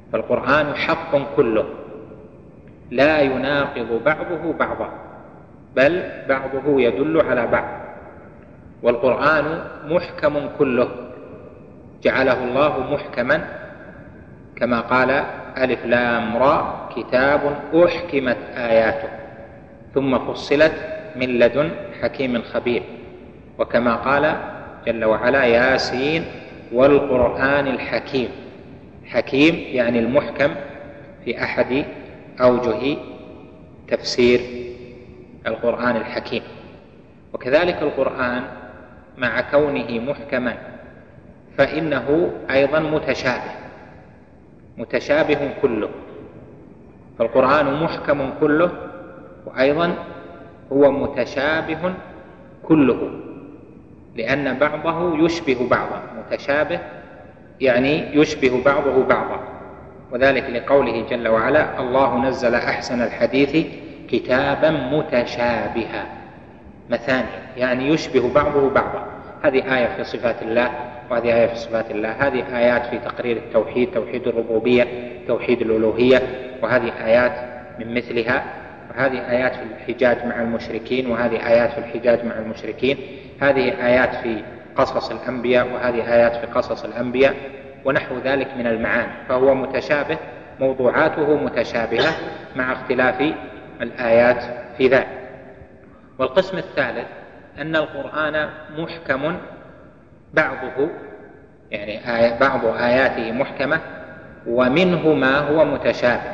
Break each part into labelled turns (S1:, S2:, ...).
S1: فالقرآن حق كله لا يناقض بعضه بعضا، بل بعضه يدل على بعض. والقرآن محكم كله، جعله الله محكما كما قال ألف لام را كتاب أحكمت آياته ثم فصلت من لدن حكيم خبير، وكما قال جل وعلا ياسين والقرآن الحكيم. حكيم يعني المحكم في أحد أوجه تفسير القرآن الحكيم. وكذلك القرآن مع كونه محكما فإنه أيضا متشابه كله. فالقرآن محكم كله وأيضا هو متشابه كله، لأن بعضه يشبه بعضا. متشابه يعني يشبه بعضه بعضا، وذلك لقوله جل وعلا الله نزل أحسن الحديث كتابا متشابها مثاني، يعني يشبه بعضه بعضا. هذه آية في صفات الله وهذه آية في صفات الله، هذه آيات في تقرير التوحيد، توحيد الربوبية، توحيد الألوهية، وهذه آيات من مثلها، وهذه آيات في الحجاج مع المشركين، وهذه آيات في الحجاج مع المشركين، هذه آيات في قصص الأنبياء، وهذه آيات في قصص الأنبياء، ونحو ذلك من المعاني. فهو متشابه، موضوعاته متشابهة مع اختلاف الآيات في ذلك. والقسم الثالث أن القرآن محكم بعضه، يعني بعض آياته محكمة ومنه ما هو متشابه،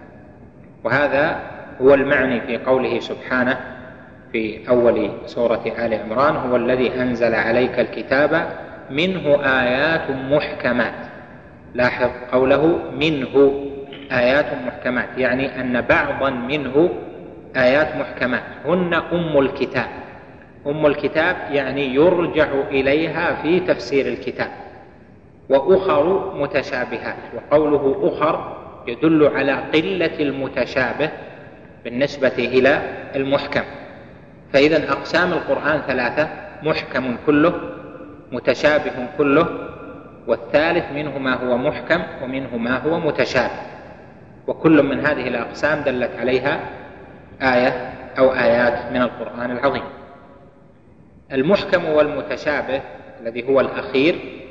S1: وهذا هو المعني في قوله سبحانه في أول سورة آل عمران هو الذي أنزل عليك الكتاب منه آيات محكمات. لاحظ قوله منه آيات محكمات، يعني أن بعضا منه آيات محكمات هن أم الكتاب. أم الكتاب يعني يرجع إليها في تفسير الكتاب. وأخر متشابهات، وقوله أخر يدل على قلة المتشابه بالنسبة إلى المحكم. فإذا أقسام القرآن ثلاثة: محكم كله، متشابه كله، والثالث منه ما هو محكم ومنه ما هو متشابه. وكل من هذه الأقسام دلت عليها آية أو آيات من القرآن العظيم. المحكم والمتشابه الذي هو الأخير،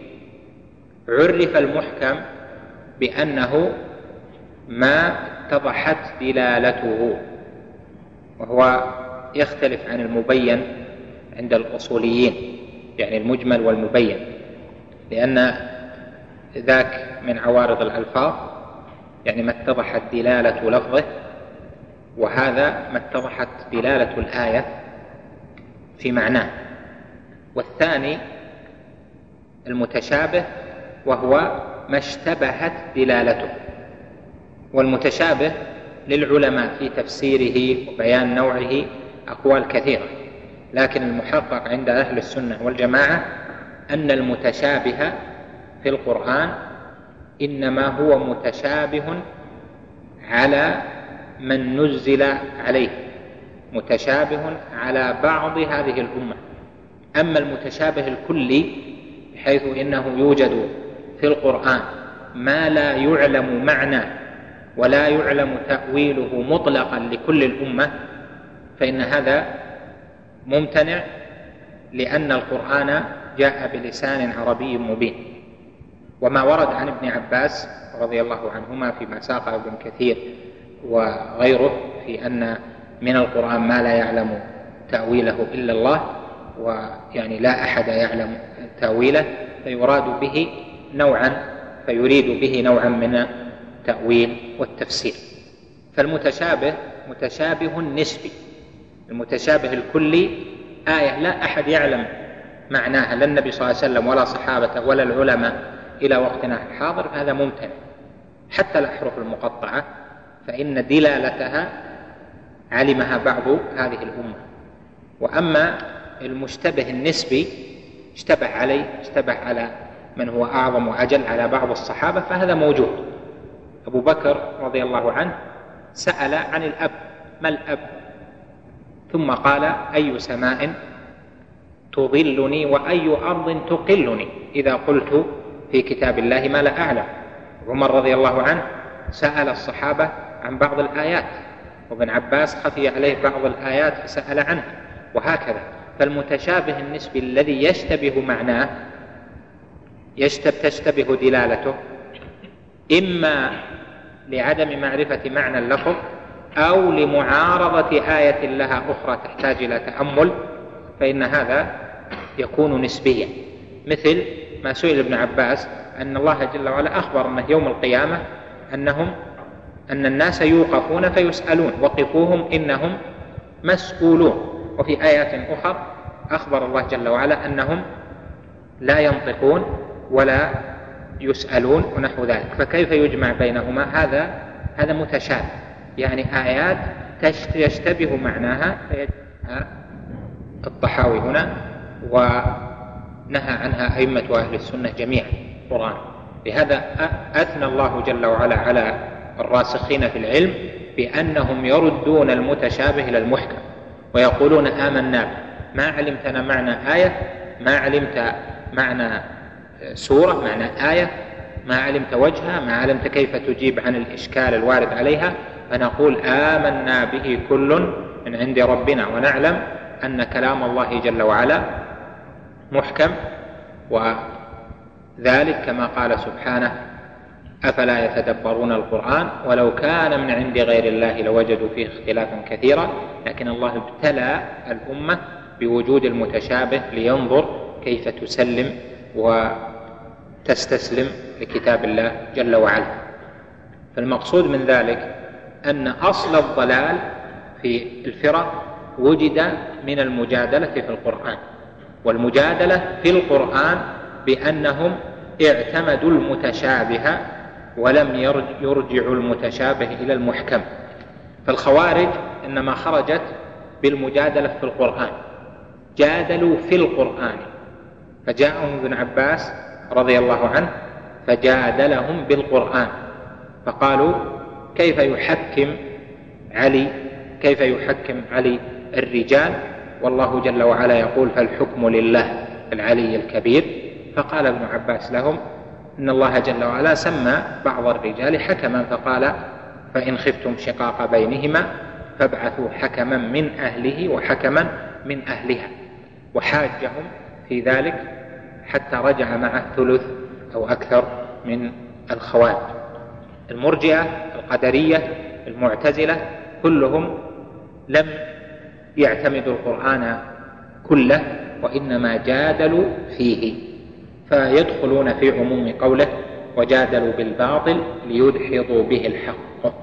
S1: عرف المحكم بأنه ما اتضحت دلالته، وهو يختلف عن المبين عند الأصوليين، يعني المجمل والمبين، لأن ذاك من عوارض الألفاظ، يعني ما اتضحت دلالة لفظه، وهذا ما اتضحت دلالة الآية في معناه. والثاني المتشابه، وهو ما اشتبهت دلالته. والمتشابه للعلماء في تفسيره وبيان نوعه أقوال كثيرة، لكن المحقق عند أهل السنة والجماعة أن المتشابه في القرآن إنما هو متشابه على من نزل عليه، متشابه على بعض هذه الأمة. أما المتشابه الكلي بحيث إنه يوجد في القرآن ما لا يعلم معنى ولا يعلم تأويله مطلقا لكل الأمة، فإن هذا ممتنع، لأن القرآن جاء بلسان عربي مبين. وما ورد عن ابن عباس رضي الله عنهما فيما ساقه ابن كثير وغيره في أن من القرآن ما لا يعلم تأويله إلا الله، ويعني لا أحد يعلم تأويله، فيريد به نوعا من التأويل والتفسير. فالمتشابه متشابه نسبي. المتشابه الكلي آية لا أحد يعلم معناها، لا النبي صلى الله عليه وسلم ولا صحابته ولا العلماء إلى وقتنا الحاضر، هذا ممتنع. حتى الأحرف المقطعة فإن دلالتها علمها بعض هذه الأمة. وأما المشتبه النسبي اشتبه على من هو أعظم وأجل على بعض الصحابة، فهذا موجود. أبو بكر رضي الله عنه سأل عن الأب: ما الأب؟ ثم قال: أي سماء تظلني وأي أرض تقلني إذا قلت في كتاب الله ما لا أعلم. عمر رضي الله عنه سأل الصحابة عن بعض الآيات، وابن عباس خفي عليه بعض الآيات فسأل عنها، وهكذا. فالمتشابه النسبي الذي يشتبه معناه تشتبه دلالته، إما لعدم معرفة معنى اللفظ أو لمعارضة آية لها أخرى تحتاج إلى تأمل، فإن هذا يكون نسبيا. مثل ما سئل ابن عباس أن الله جل وعلا أخبر أنه يوم القيامة أن الناس يوقفون فيسألون وقفوهم إنهم مسؤولون، وفي آيات أخرى أخبر الله جل وعلا أنهم لا ينطقون ولا يسألون ونحو ذلك، فكيف يجمع بينهما؟ هذا متشابه، يعني آيات يشتبه معناها فيجمعها الطحاوي هنا، ونهى عنها أئمة أهل السنة جميعا القرآن. لهذا أثنى الله جل وعلا على الراسخين في العلم بأنهم يردون المتشابه إلى المحكم ويقولون آمنا به، ما علمت معنى آية، ما علمت معنى سورة، معنى آية، ما علمت وجهها، ما علمت كيف تجيب عن الإشكال الوارد عليها، فنقول آمنا به كل من عند ربنا، ونعلم أن كلام الله جل وعلا محكم، وذلك كما قال سبحانه أفلا يتدبرون القرآن ولو كان من عند غير الله لوجدوا فيه اختلافا كثيرا. لكن الله ابتلى الأمة بوجود المتشابه لينظر كيف تسلم وتستسلم لكتاب الله جل وعلا. فالمقصود من ذلك أن أصل الضلال في الفرق وجد من المجادلة في القرآن، والمجادلة في القرآن بأنهم اعتمدوا المتشابه ولم يرجعوا المتشابه إلى المحكم. فالخوارج إنما خرجت بالمجادلة في القرآن، جادلوا في القرآن، فجاءهم ابن عباس رضي الله عنه فجادلهم بالقرآن، فقالوا كيف يحكم علي الرجال والله جل وعلا يقول فالحكم لله العلي الكبير. فقال ابن عباس لهم إن الله جل وعلا سمى بعض الرجال حكما، فقال فإن خفتم شقاق بينهما فابعثوا حكما من أهله وحكما من أهلها، وحاجهم في ذلك حتى رجع معه ثلث أو أكثر من الخوارج. المرجئة، القدرية، المعتزلة كلهم لم يعتمدوا القرآن كله، وإنما جادلوا فيه، فيدخلون في عموم قوله وجادلوا بالباطل ليدحضوا به الحق.